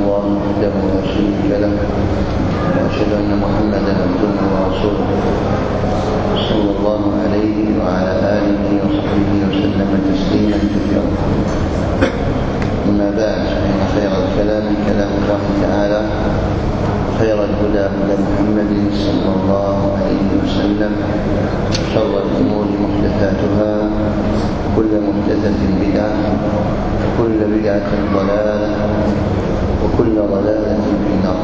الله وحده لا شريك له وأشهد أن محمدا عبده ورسوله صلى الله عليه وعلى آله وصحبه وسلم تسليما كثيرا. أما بعد، فإن خير الكلام كلام الله تعالى، خير الهدى هدى محمد صلى الله عليه وسلم، شر الأمور محدثاتها، كل محدثة بدعة، وكل بدعة ضلالة، وكل ضلالة في النار.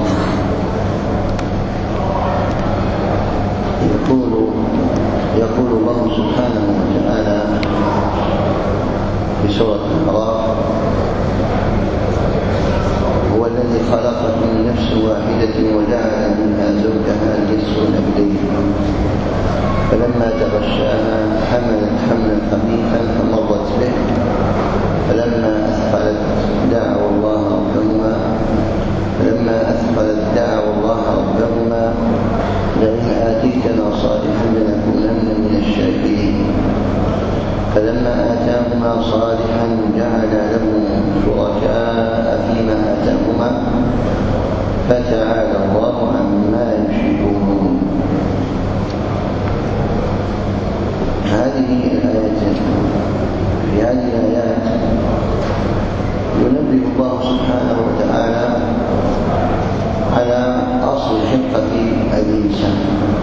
يقول الله سبحانه وتعالى في سورة الأعراف: هو الذي خلقكم من نفس واحدة وجعل منها زوجها ليسكن إليه فلما تغشاها حملت حملا خفيفا فمرت به فلما أثقلت دعوا الله ربهما لئن آتيتنا صالحا لنكونن من الشاكرين فلما آتاهما صالحا جعل له شركاء فيما آتاهما فتعالى الله عما يشركون. هذه الآيات، في هذه الآيات ينبه الله سبحانه وتعالى على أصل خلقة الإنسان،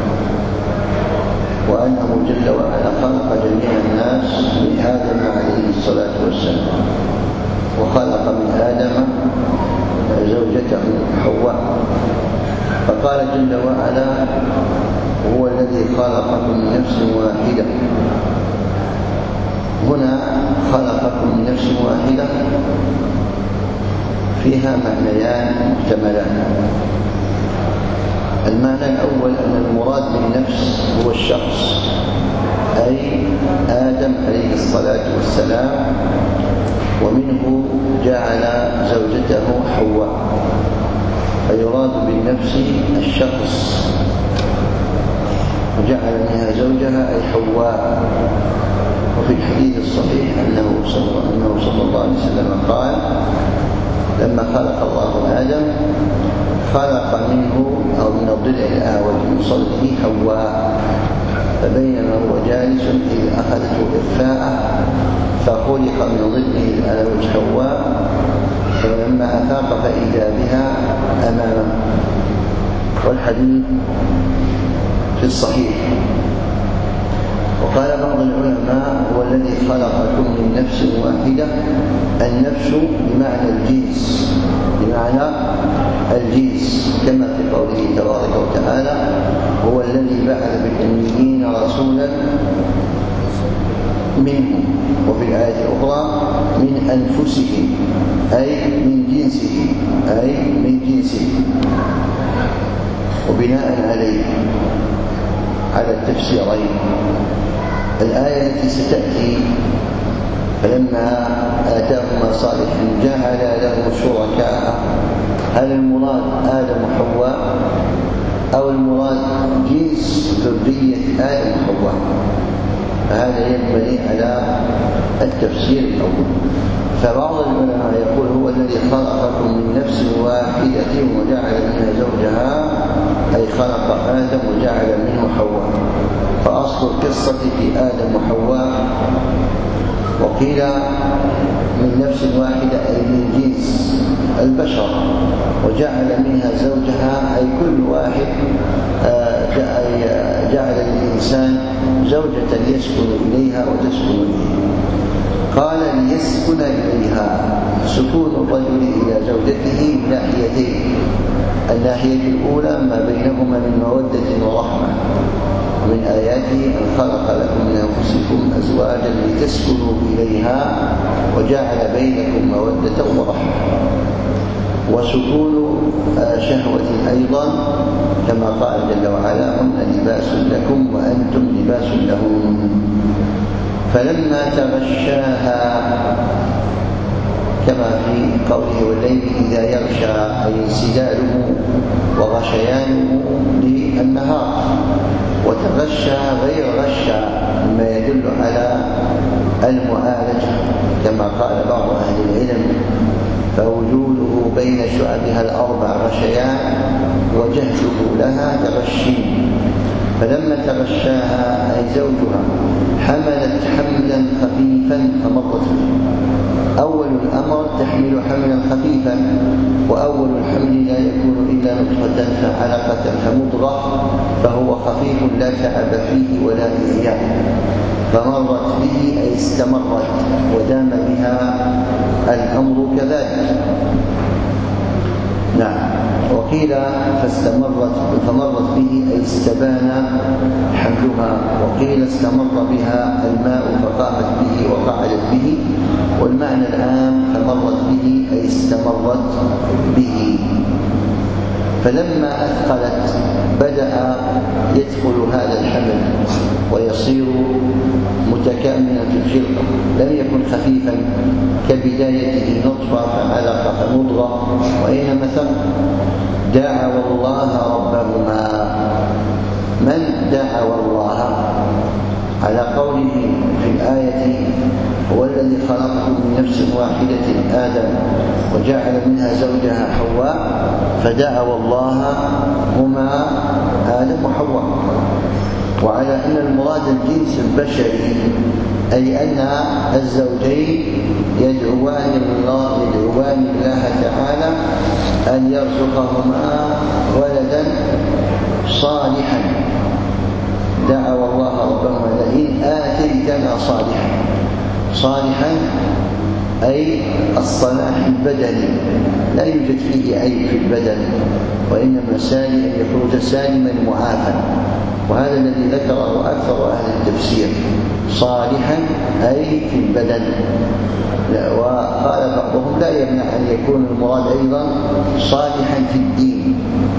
وأنه جل وعلا خلق جميع الناس من آدم عليه الصلاة والسلام، وخلق من آدم زوجته حواء، فقال جل وعلا: هو الذي خلقكم من نفس واحدة. هنا خلقكم من نفس واحدة فيها معنيان محتملان. المعنى الأول أن المراد بالنفس هو الشخص، أي آدم عليه الصلاة والسلام، ومنه جعل زوجته حواء، فيراد بالنفس الشخص، وجعل منها زوجها أي حواء. وفي الحديث الصحيح أنه صلى الله عليه وسلم قال: لما خلق الله آدم خلق منه أو من الضلع الأعوج من صلبه حواء، فبينما هو جالس إذ أخذته إخفاءه فخلق من ضلعه الأعوج حواء، فلما أفاق فإذا بها أمامه. والحديث في الصحيح. وقال بعض العلماء: هو الذي خلقكم من نفس واحدة. النفس بمعنى الجنس، كما في قوله تبارك وتعالى: هو الذي بعث بالأميين رسولا منهم، وفي الآية الأخرى: من أنفسهم، أي من جنسه. وبناء عليه على التفسيرين، الآية التي ستأتي: فلما آتاهما صالحا جعل له شركاء، هل المراد آدم وحواء أو المراد جنس ذرية آدم وحواء؟ فهذا ينبني على التفسير الأول. فبعض العلماء يقول: هو الذي خلقكم من نفس واحدة وجعل منها زوجها، أي خلق آدم وجعل منه حواء، فأصل القصة في آدم وحواء. وقيل من نفس واحدة أي من جنس البشر، وجعل منها زوجها أي كل واحد جعل للإنسان زوجة يسكن إليها وتسكن إليه. قال: ليسكن إليها، سكون الرجل إلى زوجته من ناحيتين: الناحية الأولى ما بينهما من مودة ورحمة، ومن آياته أن خلق لكم من أنفسكم أزواجا لتسكنوا إليها وجعل بينكم مودة ورحمة. وسكون شهوة أيضا، كما قال جل وعلا: هن لباس لكم وأنتم لباس لهم. فلما تغشاها، كما في قوله: والليل إذا يغشى، أي انسداله وغشيانه للنهار. وتغشى غير غشى، مما يدل على المعالجة، كما قال بعض أهل العلم: فوجوده بين شعبها الأربع غشيان وجهده لها تغشين، فلما تغشاها أي زوجها حملت حملا خفيفا فمرت به. أول الأمر تحمل حملا خفيفا، وأول الحمل لا يكون إلا نطفة فعلقة فمضغة، فهو خفيف لا تعب فيه ولا إعياء. فمرت به أي استمرت ودام بها الأمر كذلك. نعم. وقيل فمرت به أي استبان حملها، وقيل استمر بها الماء فقامت به وقعدت به، والمعنى العام فمرت به أي استمرت به. فلما أثقلت بدأ يدخل هذا الحمل ويصير متكاملا في الخلقة، لم يكن خفيفا كبدايته نطفة فعلقة فمضغة، وإنما دعوا الله ربهما. من دعوا الله؟ على قوله في الآية هو الذي خلقكم من نفس واحدة آدم وجعل منها زوجها حواء، فدعوا الله هما آدم وحواء. وعلى أن المراد الجنس البشري، أي أن الزوجين يدعوان الله تعالى أن يرزقهما ولدا صالحا. دعوا الله ربهما لئن آتيتنا صالحا أي الصلاح البدني، لا يوجد فيه عيب في البدن، وإنما سالم أن يخرج سالما معافى، وهذا الذي ذكره أكثر أهل التفسير. صالحا أي في البدن. وقال بعضهم لا يمنع أن يكون المراد أيضا صالحا في الدين،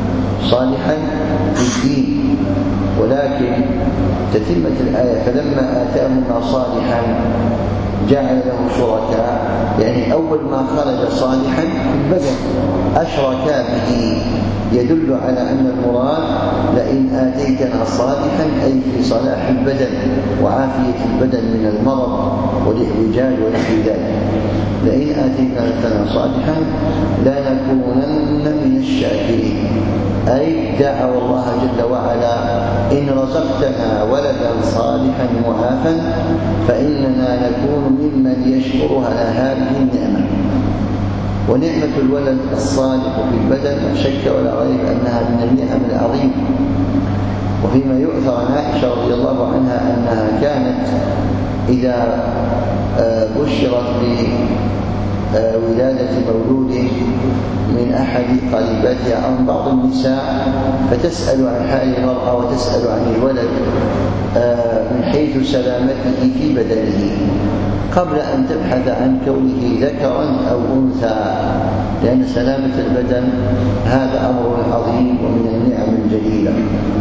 ولكن تتمة الآية فلما آتاهما صالحا جعل له شركاء، يعني أول ما خرج صالحا في البدن أشركا به، يدل على أن المراد لئن آتيتنا صالحا أي في صلاح البدن وعافية البدن من المرض والإعوجاج ونحو ذلك. لئن آتيتنا صالحا لنكونن من الشاكرين، أي دعوا الله جل وعلا إن رزقتنا ولدا صالحا معافا فإننا نكون ممن يشكر على هذه النعمة. ونعمة الولد الصالح في البدن لا شك ولا ريب أنها من النعم العظيمة. وفيما يؤثر عن عائشة رضي الله عنها أنها كانت إذا بشرت بولادة مولود من أحد قريباتها عن بعض النساء فتسأل عن حال المرأة وتسأل عن الولد من حيث سلامته في بدنه قبل أن تبحث عن كونه ذكرا أو أنثى، لأن سلامة البدن هذا أمر عظيم ومن النعم الجليلة.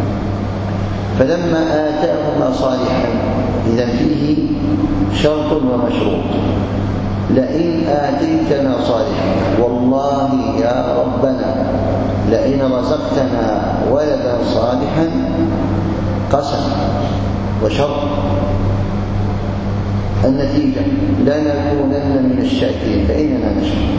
فلما آتاهما صالحا، إذا فيه شرط ومشروط. لئن آتيتنا صالحا، والله يا ربنا لئن رزقتنا ولدا صالحا، قسم وشرط. النتيجة لنكونن من الشاكرين، فإننا نشكر.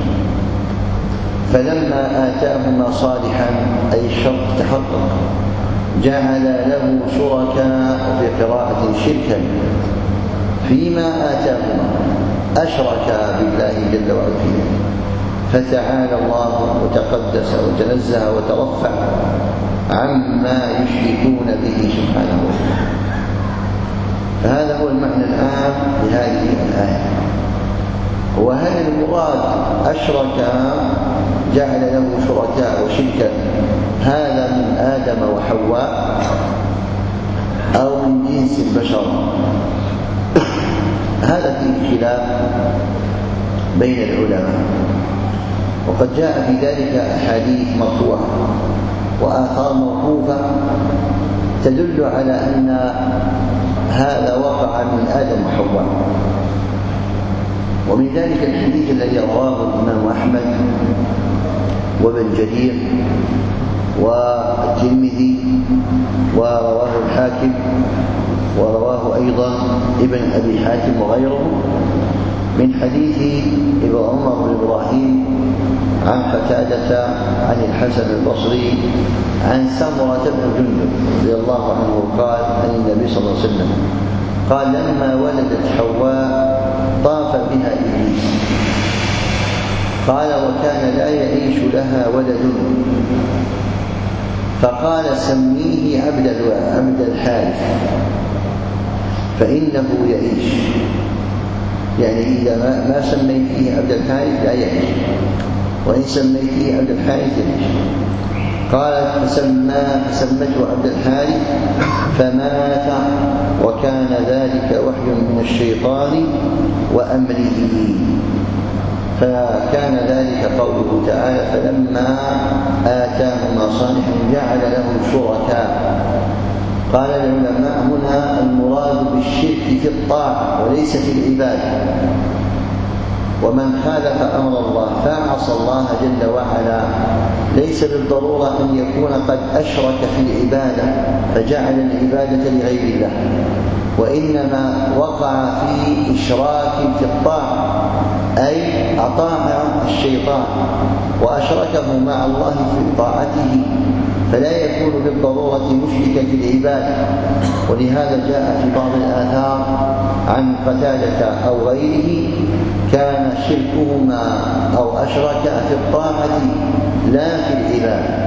فلما آتاهما صالحا أي الشرط تحقق، جعل له شركاء في قراءة شركا فيما آتاهما، أشركا بالله جل وعلا، فتعالى الله وتقدس وتنزه وترفع عما يشركون به سبحانه وتعالى. فهذا هو المعنى العام لهذه الآية. وهل المراد أشرك جعل له شركاء وشركا هذا من آدم وحواء أو من جنس البشر؟ هذا فيه خلاف بين العلماء، وقد جاء في ذلك أحاديث مرفوعة وآثار موقوفة تدل على أن هذا وقع من آدم وحواء. ومن ذلك الحديث الذي رواه الإمام أحمد وابن جرير والترمذي ورواه الحاكم ورواه أيضا ابن أبي حاتم وغيره، من حديث عمر بن إبراهيم عن قتادة عن الحسن البصري عن سمرة بن جندب رضي الله عنه قال عن النبي صلى الله عليه وسلم قال لما ولدت حواء طاف بها إبليس قال وكان لا يعيش لها ولد فقال سميه عبد الحارث فإنه يعيش، يعني إذا ما سميته عبد الحارث لا يعيش، وإن سميته عبد الحارث يعيش. قالت فسمته عبد الحارث فمات، وكان ذلك وحي من الشيطان وأمره. فكان ذلك قوله تعالى فلما آتاهما صالحا جعل له شركاء. قال العلماء هنا المراد بالشرك في الطاعة وليس في العبادة، ومن خالف أمر الله فعصى الله جل وعلا ليس بالضرورة أن يكون قد أشرك في العبادة فجعل العبادة لغير الله، وإنما وقع في إشراك في الطاعة، أي أطاع الشيطان وأشركه مع الله في طاعته، فلا يكون بالضرورة مشركا في العبادة. ولهذا جاء في بعض الآثار عن قتادة أو غيره كان شركهما أو أشرك في الطاعة لا في العبادة.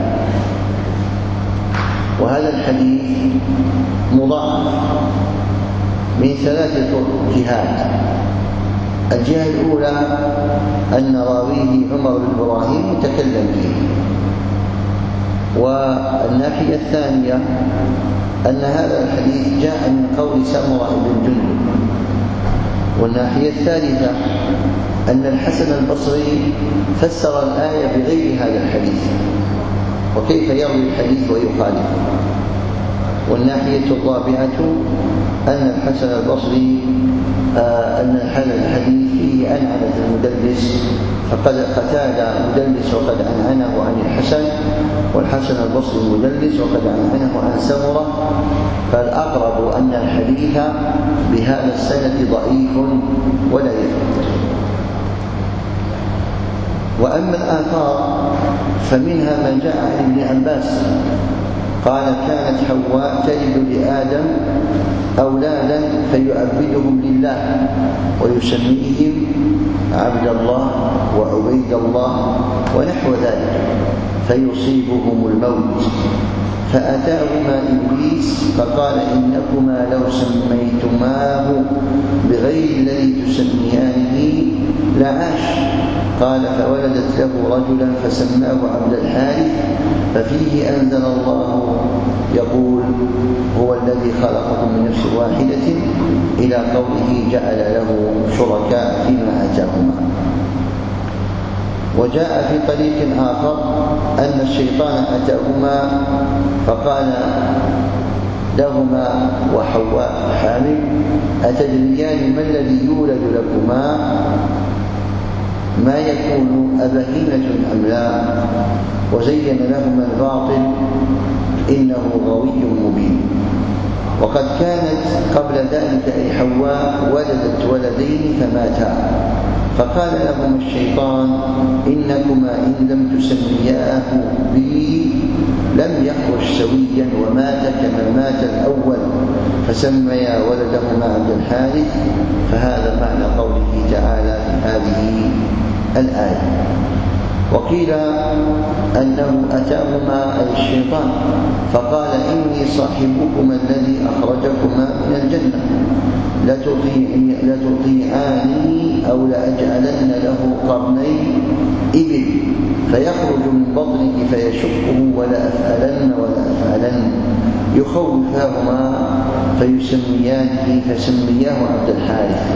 وهذا الحديث مضاعف من 3 جهات. الجهة الأولى أن راويه عمر بن إبراهيم متكلم فيه، والناحية الثانية أن هذا الحديث جاء من قول سمرة بن جندب، والناحية الثالثة أن الحسن البصري فسر الآية بغير هذا الحديث، وكيف يروي الحديث ويخالفه. والناحية الرابعة أن الحسن البصري أن الحديث فيه أنعنة المدلس، فقد قتادة مدلس وقد أنعنه عن الحسن، والحسن البصري مدلس وقد أنعنه عن سمرة، فالأقرب أن الحديث بهذا السند ضعيف ولا يثبت. وأما الآثار فمنها ما جاء عن ابن عباس قال كانت حواء تلد لآدم أولادا فيعبدهم لله ويسميهم عبد الله وعبيد الله ونحو ذلك، فيصيبهم الموت، فأتاهما إبليس فقال إنكما لو سميتماه بغير الذي تسميانه لعاش. قال فولدت له رجلا فسماه عبد الحارث، ففيه أنزل الله يقول هو الذي خلقكم من نفس واحدة إلى قوله جعل له شركاء فيما آتاهما. وجاء في طريق آخر أن الشيطان أتاهما فقال لهما وحواء حامل أتدريان ما الذي يولد لكما ما يكون أبهيمة أم لا، وزين لهما الباطل إنه غوي مبين. وقد كانت قبل ذلك أي حواء ولدت ولدين فماتا، فقال لهما الشيطان إنكما إن لم تسمياه بي لم يخرج سويا ومات كما مات الأول، فسميا ولدهما عبد الحارث. فهذا معنى قوله تعالى في هذه الآية. وقيل أنه أتاهما أي الشيطان فقال إني صاحبكما الذي أخرجكما من الجنة لتطيعاني أو لأجعلن له قرنين إبل فيخرج من بطنك فيشقه ولا أفعلن يخوفهما فيسميانه فسمياه عبد الحارث،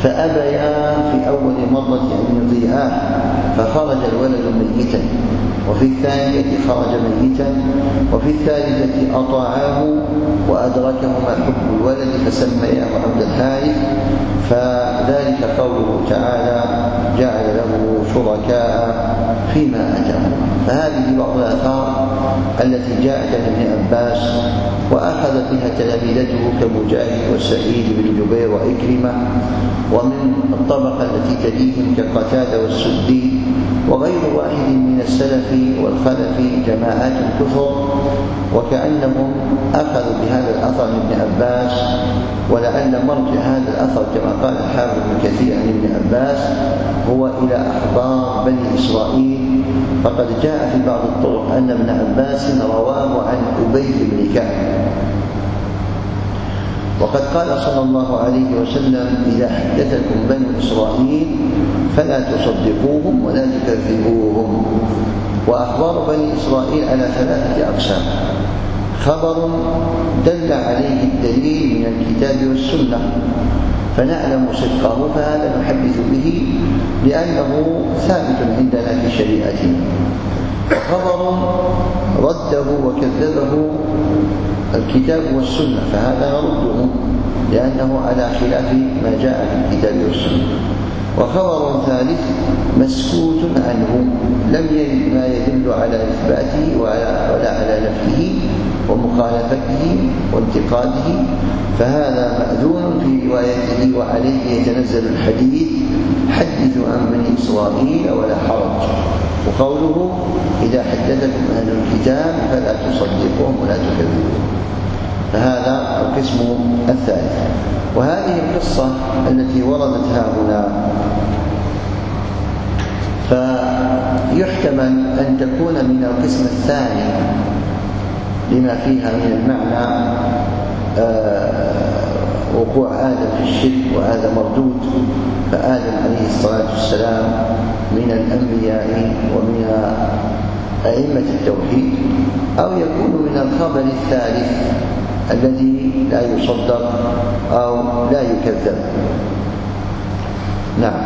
فأبيا في أول مرة أن يطيعاه فخرج الولد ميتا، وفي الثانية خرج ميتا، وفي الثالثة أطاعاه وأدركهما حب الولد فسمياه عبد الحارث، فذلك قوله تعالى جعل له شركاء فيما آتاهم. فهذه بعض الآثار التي جاءت عن ابن عباس وأخذ بها تلاميذته كمجاهد وسعيد بن جبير وإكرمة، ومن الطبقة التي تليهم كقتادة والسدي وغير واحد من السلف والخلف جماعات كثر، وكأنهم أخذوا بهذا الأثر من ابن عباس. ولعل مرجع هذا الأثر كما قال الحافظ بن كثير عن ابن عباس هو إلى أخبار بني إسرائيل، فقد جاء في بعض الطرق أن ابن عباس رواه عن أبي بن كعب. وقد قال صلى الله عليه وسلم إذا حدثكم بنو إسرائيل فلا تصدقوهم ولا تكذبوهم. وأخبار بني إسرائيل على 3 أقسام: خبر دل عليه الدليل من الكتاب والسنة فنعلم صدقه فهذا نحدث به لأنه ثابت عندنا في شريعتنا، وخبر رده وكذبه الكتاب والسنة فهذا نرده لأنه على خلاف ما جاء في الكتاب والسنة، وخبر ثالث مسكوت عنه لم يرد ما يدل على إثباته ولا على نفيه ومخالفته وانتقاده فهذا مأذون في روايته، وعليه يتنزل الحديث حدثوا عن بني إسرائيل ولا حرج. وقوله إذا حدثكم أهل الكتاب فلا تصدقوهم ولا تكذبوهم، فهذا القسم الثالث. وهذه القصة التي وردت هنا فيحتمل أن تكون من القسم الثاني لما فيها من المعنى وقوع آدم في الشرك وهذا مردود، فآدم عليه الصلاة والسلام من الأنبياء ومن أئمة التوحيد، أو يكون من الخبر الثالث الذي لا يصدق أو لا يكذب. نعم.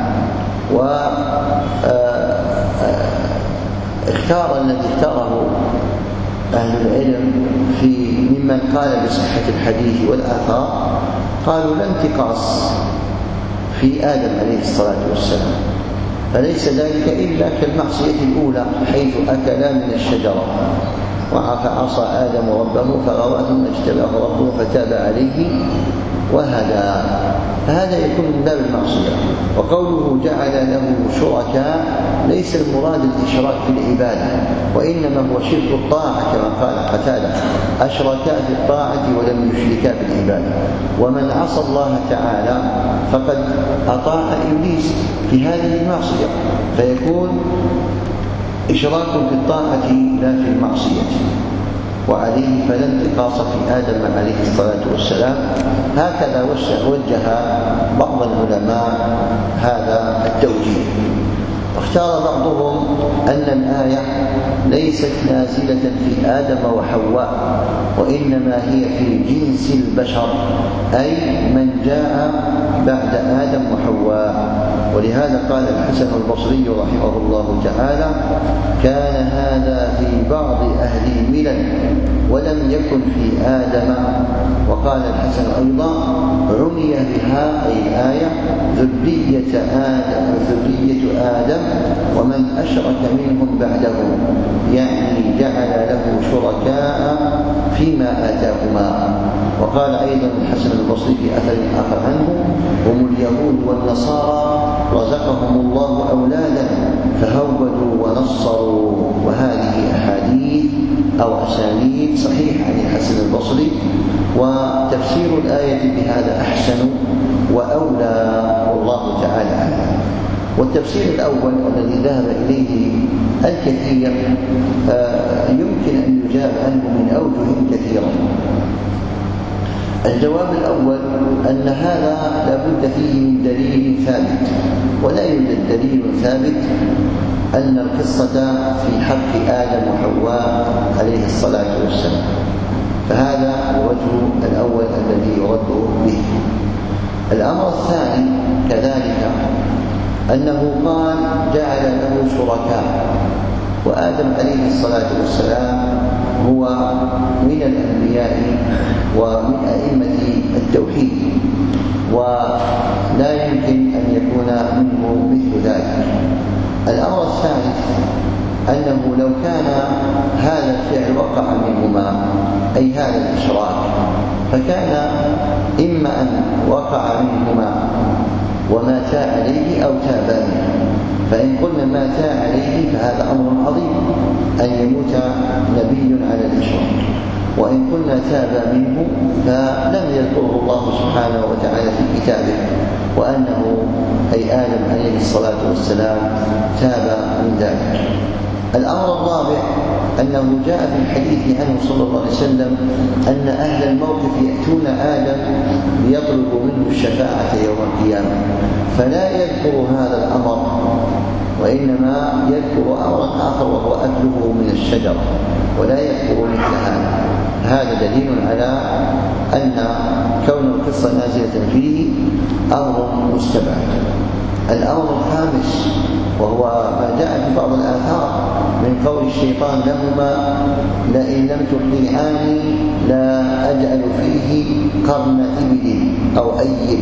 واختار الذي اختاره أهل العلم في ممن قال بصحة الحديث والآثار قالوا لا انتقاص في آدم عليه الصلاة والسلام، فليس ذلك إلا كالمعصية الأولى حيث أكلا من الشجرة فعصى آدم ربه فغوى ثم اجتباه ربه فتاب عليه وهدى، فهذا يكون من باب المعصية. وقوله جعل له شركاء ليس المراد الإشراك في العبادة، وإنما هو شرك الطاعة كما قال قتادة أشركا في الطاعة ولم يشركا في العبادة. ومن عصى الله تعالى فقد أطاع إبليس في هذه المعصية، فيكون إشراك في الطاعة لا في المعصية، وعليه فلا انتقاص في آدم عليه الصلاة والسلام. هكذا وجه بعض العلماء هذا التوجيه. واختار بعضهم أن الآية ليست نازلة في آدم وحواء، وإنما هي في جنس البشر أي من جاء بعد آدم وحواء. ولهذا قال الحسن البصري رحمه الله تعالى كان هذا في بعض أهل الملل ولم يكن في آدم. وقال الحسن أيضا رمي بها أي الآية ذرية آدم ومن أشرك منهم بعده، يعني جعل له شركاء فيما آتاهما. وقال أيضا الحسن البصري في أثر آخر عنه هم اليهود والنصارى رزقهم الله أولادا فهودوا ونصروا. وهذه أحاديث أو أسانيد صحيحة عن الحسن البصري، وتفسير الآية بهذا أحسن وأولى والله تعالى أعلم. والتفسير الأول الذي ذهب إليه الكثير يمكن أن يجاب عنه من أوجه كثيرة. الجواب الأول أن هذا لابد فيه من دليل ثابت، ولا يوجد دليل ثابت أن القصة في حق آدم وحواء عليه الصلاة والسلام، فهذا الوجه الأول الذي يرد به. الأمر الثاني كذلك أنه قال جعل له شركاء، وآدم عليه الصلاة والسلام هو من الأنبياء ومن أئمة التوحيد، ولا يمكن أن يكون منه مثل ذلك. الأمر الثالث أنه لو كان هذا الفعل وقع منهما، أي هذا الإشراك، فكان إما أن وقع منهما وماتا عليه أو تابا منه. فإن قلنا ماتا عليه فهذا أمر عظيم أن يموت نبي على الإشراك، وإن قلنا تاب منه فلم يذكره الله سبحانه وتعالى في كتابه، وأنه أي آدم عليه الصلاة والسلام تاب من ذلك. الأمر الرابع أنه جاء في الحديث عنه صلى الله عليه وسلم أن أهل الموقف يأتون آدم ليطلبوا منه الشفاعة يوم القيامة، فلا يذكر هذا الأمر، وإنما يذكر أمرا آخر وهو أكله من الشجرة، ولا يذكر مثل هذا. هذا دليل على أن كون القصة نازلة فيه أمر مستبعد. الأمر الخامس وهو ما جاء في بعض الآثار من قول الشيطان لهما لئن لم تطيعاني لا أجعل فيه قرن إبل أو أيل.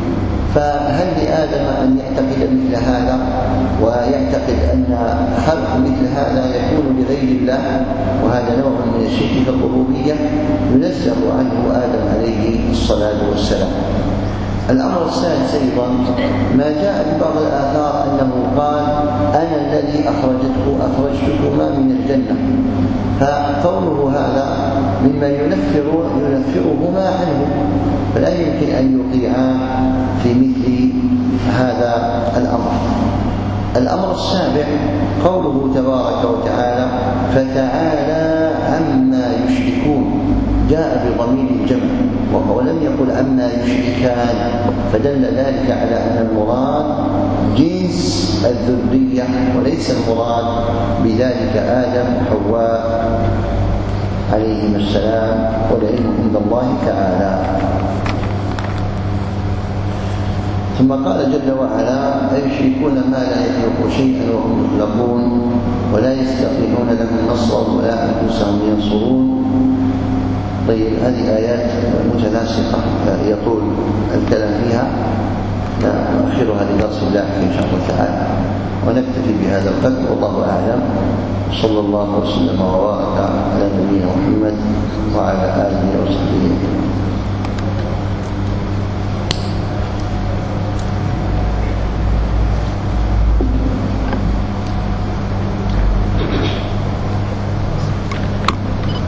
فهل لآدم أن يعتقد مثل هذا ويعتقد أن خلق مثل هذا يكون لغير الله؟ وهذا نوع من الشرك في الربوبية ينزه عنه آدم عليه الصلاة والسلام. الأمر الثالث أيضا ما جاء في بعض الآثار أنه قال أنا الذي أخرجتكما من الجنة، فقوله هذا مما ينفرهما عنه، فلا يمكن أن يطيعا في مثل هذا الأمر. الأمر السابع قوله تبارك وتعالى فتعالى عما يشركون، جاء بضمير الجمع ولم يقل عما يشركان، فدل ذلك على أن المراد جنس الذرية وليس المراد بذلك آدم وحواء عليهما السلام، والعلم عند الله تعالى. ثم قال جل وعلا أيشركون ما لا يخلق شيئا وهم يخلقون ولا يستطيعون لهم نصرا ولا أنفسهم ينصرون. طيب هذه آيات متناسقة يطول الكلام فيها، نؤخرها لدرس اللاحق إن شاء الله تعالى، ونكتفي بهذا القدر والله أعلم. صلى الله وسلم وبارك على نبينا محمد وعلى آله وصحبه.